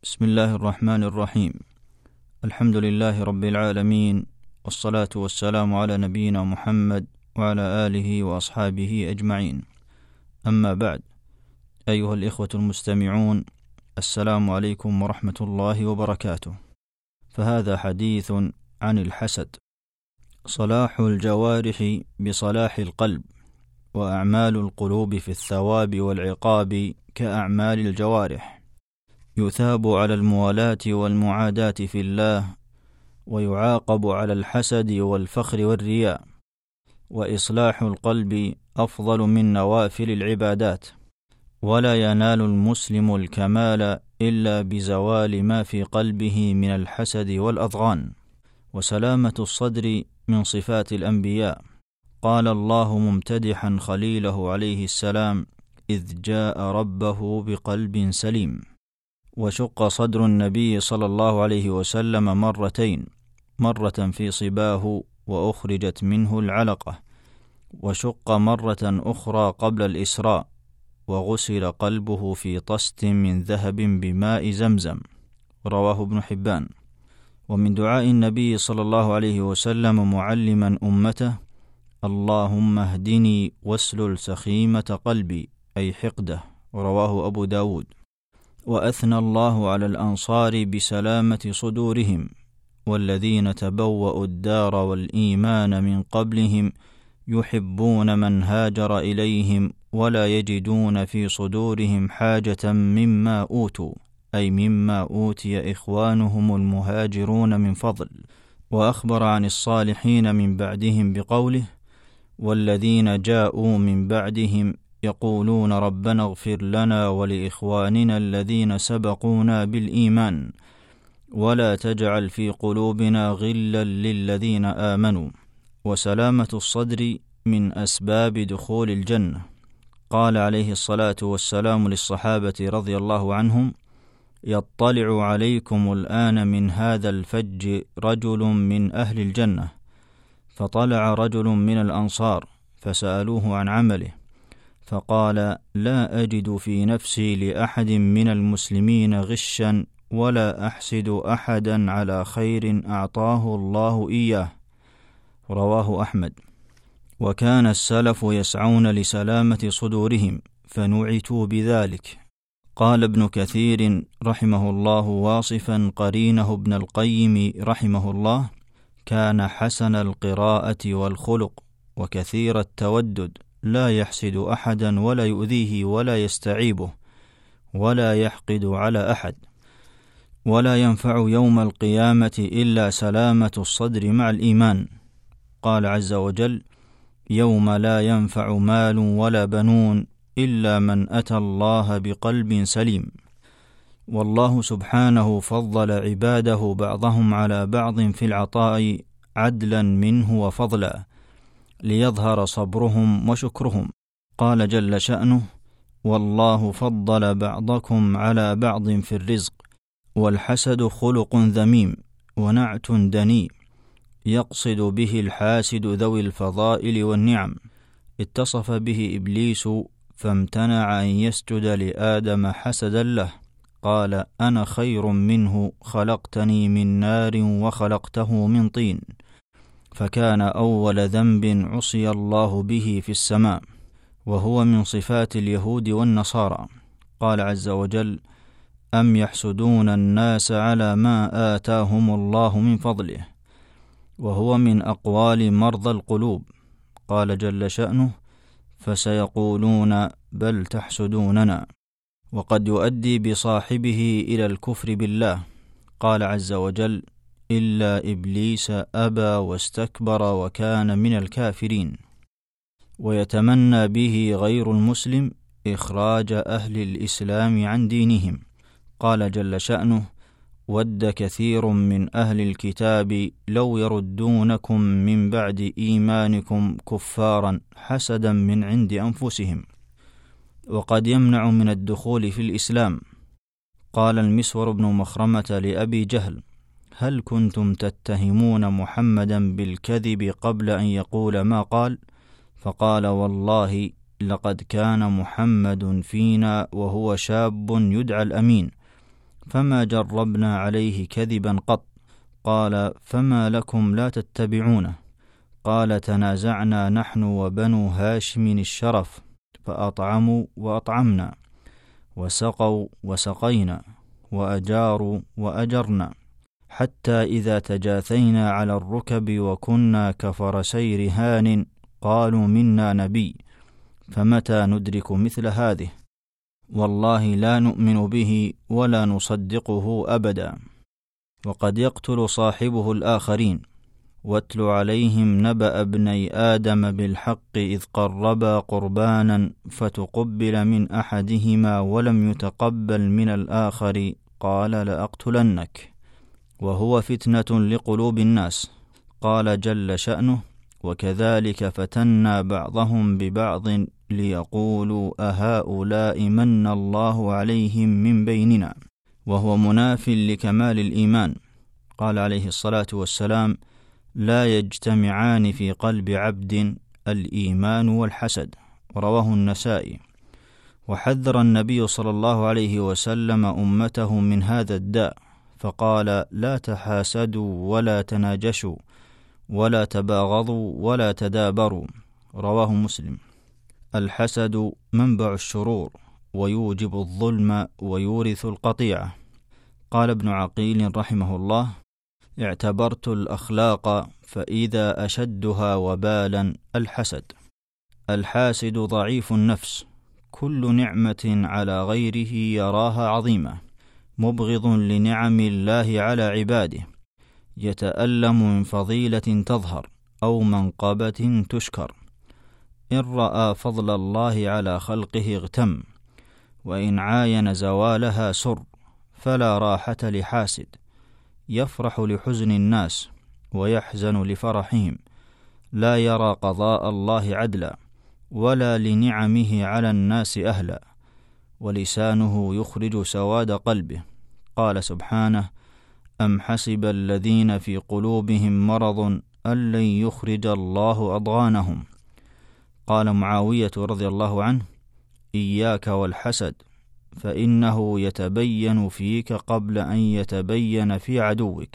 بسم الله الرحمن الرحيم. الحمد لله رب العالمين، والصلاة والسلام على نبينا محمد وعلى آله وأصحابه أجمعين. أما بعد، أيها الإخوة المستمعون، السلام عليكم ورحمة الله وبركاته. فهذا حديث عن الحسد. صلاح الجوارح بصلاح القلب، وأعمال القلوب في الثواب والعقاب كأعمال الجوارح، يثاب على الموالاة والمعاداة في الله، ويعاقب على الحسد والفخر والرياء. وإصلاح القلب أفضل من نوافل العبادات، ولا ينال المسلم الكمال إلا بزوال ما في قلبه من الحسد والأضغان. وسلامة الصدر من صفات الأنبياء. قال الله ممتدحا خليله عليه السلام: إذ جاء ربه بقلب سليم. وشق صدر النبي صلى الله عليه وسلم مرتين، مرة في صباه وأخرجت منه العلقة، وشق مرة أخرى قبل الإسراء، وغسل قلبه في طست من ذهب بماء زمزم. رواه ابن حبان. ومن دعاء النبي صلى الله عليه وسلم معلما أمته: اللهم اهدني واسلل سخيمة قلبي، أي حقده. رواه أبو داود. وأثنى الله على الأنصار بسلامة صدورهم، والذين تبوأوا الدار والإيمان من قبلهم يحبون من هاجر إليهم، ولا يجدون في صدورهم حاجة مما أوتوا، أي مما أوتي إخوانهم المهاجرون من فضل. وأخبر عن الصالحين من بعدهم بقوله: والذين جاءوا من بعدهم يقولون ربنا اغفر لنا ولإخواننا الذين سبقونا بالإيمان، ولا تجعل في قلوبنا غلا للذين آمنوا. وسلامة الصدر من أسباب دخول الجنة. قال عليه الصلاة والسلام للصحابة رضي الله عنهم: يطلع عليكم الآن من هذا الفج رجل من أهل الجنة. فطلع رجل من الأنصار فسألوه عن عمله، فقال: لا أجد في نفسي لأحد من المسلمين غشا، ولا أحسد أحدا على خير أعطاه الله إياه. رواه أحمد. وكان السلف يسعون لسلامة صدورهم، فنعتوا بذلك. قال ابن كثير رحمه الله واصفا قرينه ابن القيم رحمه الله: كان حسن القراءة والخلق، وكثير التودد، لا يحسد أحدا ولا يؤذيه ولا يستعيبه، ولا يحقد على أحد. ولا ينفع يوم القيامة إلا سلامة الصدر مع الإيمان. قال عز وجل: يوم لا ينفع مال ولا بنون إلا من أتى الله بقلب سليم. والله سبحانه فضل عباده بعضهم على بعض في العطاء عدلا منه وفضلا، ليظهر صبرهم وشكرهم. قال جل شأنه: والله فضل بعضكم على بعض في الرزق. والحسد خلق ذميم ونعت دني، يقصد به الحاسد ذوي الفضائل والنعم. اتصف به إبليس فامتنع أن يسجد لآدم حسدا له، قال: أنا خير منه، خلقتني من نار وخلقته من طين. فكان أول ذنب عصي الله به في السماء، وهو من صفات اليهود والنصارى. قال عز وجل: أم يحسدون الناس على ما آتاهم الله من فضله. وهو من أقوال مرضى القلوب. قال جل شأنه: فسيقولون بل تحسدوننا. وقد يؤدي بصاحبه إلى الكفر بالله. قال عز وجل: إلا إبليس أبى واستكبر وكان من الكافرين. ويتمنى به غير المسلم إخراج أهل الإسلام عن دينهم. قال جل شأنه: ود كثير من أهل الكتاب لو يردونكم من بعد إيمانكم كفارا حسدا من عند أنفسهم. وقد يمنع من الدخول في الإسلام. قال المسور بن مخرمة لأبي جهل: هل كنتم تتهمون محمدا بالكذب قبل أن يقول ما قال؟ فقال: والله لقد كان محمد فينا وهو شاب يدعى الأمين، فما جربنا عليه كذبا قط. قال: فما لكم لا تتبعونه؟ قال: تنازعنا نحن وبنو هاشم الشرف، فأطعموا وأطعمنا، وسقوا وسقينا، وأجاروا وأجرنا، حتى إذا تجاثينا على الركب وكنا كفرسي رهان قالوا منا نبي، فمتى ندرك مثل هذه؟ والله لا نؤمن به ولا نصدقه أبدا. وقد يقتل صاحبه الآخرين. واتل عليهم نبأ ابني آدم بالحق إذ قربا قربانا فتقبل من أحدهما ولم يتقبل من الآخر قال: لأقتلنك. وهو فتنة لقلوب الناس. قال جل شأنه: وكذلك فتنا بعضهم ببعض ليقولوا أهؤلاء من الله عليهم من بيننا، وهو مناف لكمال الإيمان. قال عليه الصلاة والسلام: لا يجتمعان في قلب عبد الإيمان والحسد. رواه النسائي. وحذر النبي صلى الله عليه وسلم أمته من هذا الداء، فقال: لا تحاسدوا ولا تناجشوا ولا تباغضوا ولا تدابروا. رواه مسلم. الحسد منبع الشرور، ويوجب الظلم ويورث القطيعة. قال ابن عقيل رحمه الله: اعتبرت الأخلاق فإذا أشدها وبالا الحسد. الحاسد ضعيف النفس، كل نعمة على غيره يراها عظيمة، مبغض لنعم الله على عباده، يتألم من فضيلة تظهر أو منقبة تشكر. إن رأى فضل الله على خلقه اغتم، وإن عاين زوالها سر. فلا راحة لحاسد، يفرح لحزن الناس ويحزن لفرحهم، لا يرى قضاء الله عدلا ولا لنعمه على الناس أهلا، ولسانه يخرج سواد قلبه. قال سبحانه: أم حسب الذين في قلوبهم مرض أن لن يخرج الله أضغانهم. قال معاوية رضي الله عنه: إياك والحسد، فإنه يتبين فيك قبل أن يتبين في عدوك،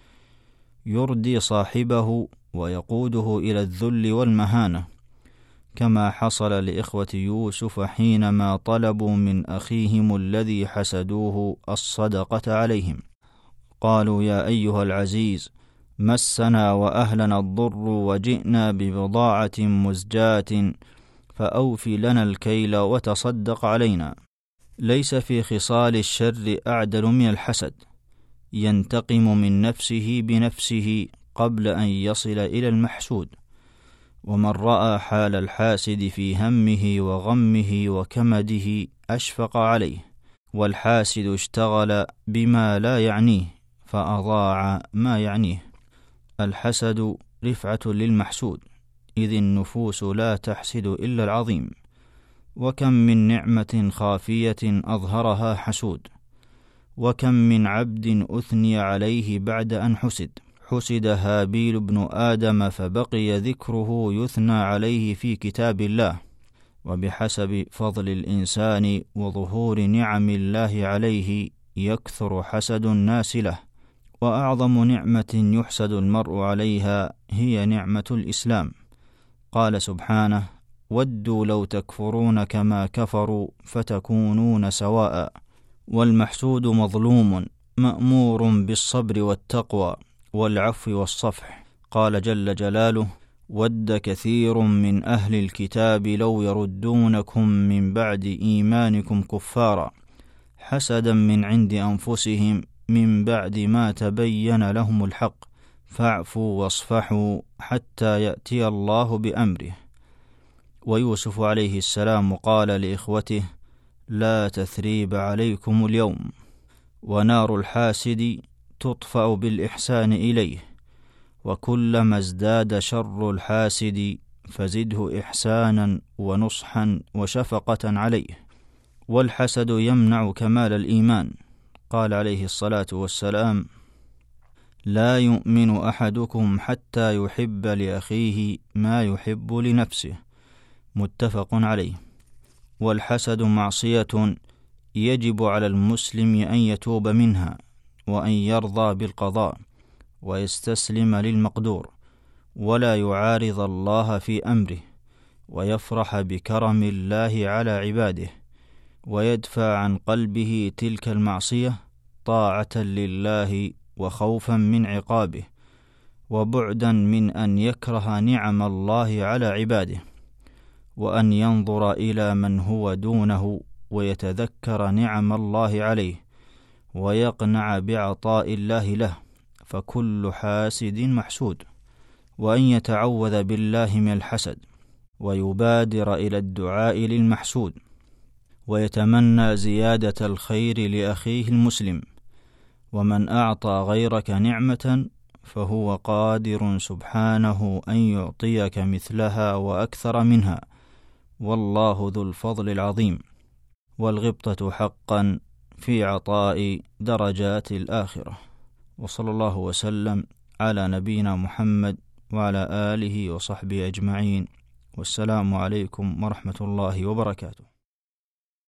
يردي صاحبه ويقوده إلى الذل والمهانة، كما حصل لإخوة يوسف حينما طلبوا من أخيهم الذي حسدوه الصدقة عليهم. قالوا: يا أيها العزيز، مسنا وأهلنا الضر وجئنا ببضاعة مزجاة فأوف لنا الكيل وتصدق علينا. ليس في خصال الشر أعدل من الحسد، ينتقم من نفسه بنفسه قبل أن يصل إلى المحسود. ومن رأى حال الحاسد في همه وغمه وكمده أشفق عليه، والحاسد اشتغل بما لا يعنيه فأضاع ما يعنيه. الحسد رفعة للمحسود، إذ النفوس لا تحسد إلا العظيم، وكم من نعمة خافية أظهرها حسود، وكم من عبد أثني عليه بعد أن حسد. حسد هابيل بن آدم فبقي ذكره يثنى عليه في كتاب الله. وبحسب فضل الإنسان وظهور نعم الله عليه يكثر حسد الناس له. وأعظم نعمة يحسد المرء عليها هي نعمة الإسلام. قال سبحانه: ودوا لو تكفرون كما كفروا فتكونون سواء. والمحسود مظلوم مأمور بالصبر والتقوى والعفو والصفح. قال جل جلاله: ود كثير من أهل الكتاب لو يردونكم من بعد إيمانكم كفارا حسدا من عند أنفسهم من بعد ما تبين لهم الحق فاعفوا واصفحوا حتى يأتي الله بأمره. ويوسف عليه السلام قال لإخوته: لا تثريب عليكم اليوم. ونار الحاسد تطفأ بالإحسان إليه، وكلما ازداد شر الحاسد فزده إحسانا ونصحا وشفقة عليه. والحسد يمنع كمال الإيمان. قال عليه الصلاة والسلام: لا يؤمن أحدكم حتى يحب لأخيه ما يحب لنفسه. متفق عليه. والحسد معصية يجب على المسلم أن يتوب منها، وأن يرضى بالقضاء ويستسلم للمقدور، ولا يعارض الله في أمره، ويفرح بكرم الله على عباده، ويدفع عن قلبه تلك المعصية طاعة لله وخوفا من عقابه، وبعدا من أن يكره نعم الله على عباده، وأن ينظر إلى من هو دونه ويتذكر نعم الله عليه، ويقنع بعطاء الله له، فكل حاسد محسود، وأن يتعوذ بالله من الحسد، ويبادر إلى الدعاء للمحسود، ويتمنى زيادة الخير لأخيه المسلم. ومن أعطى غيرك نعمة فهو قادر سبحانه أن يعطيك مثلها وأكثر منها، والله ذو الفضل العظيم. والغبطة حقا في عطاء درجات الآخرة. وصلى الله وسلم على نبينا محمد وعلى آله وصحبه أجمعين، والسلام عليكم ورحمة الله وبركاته.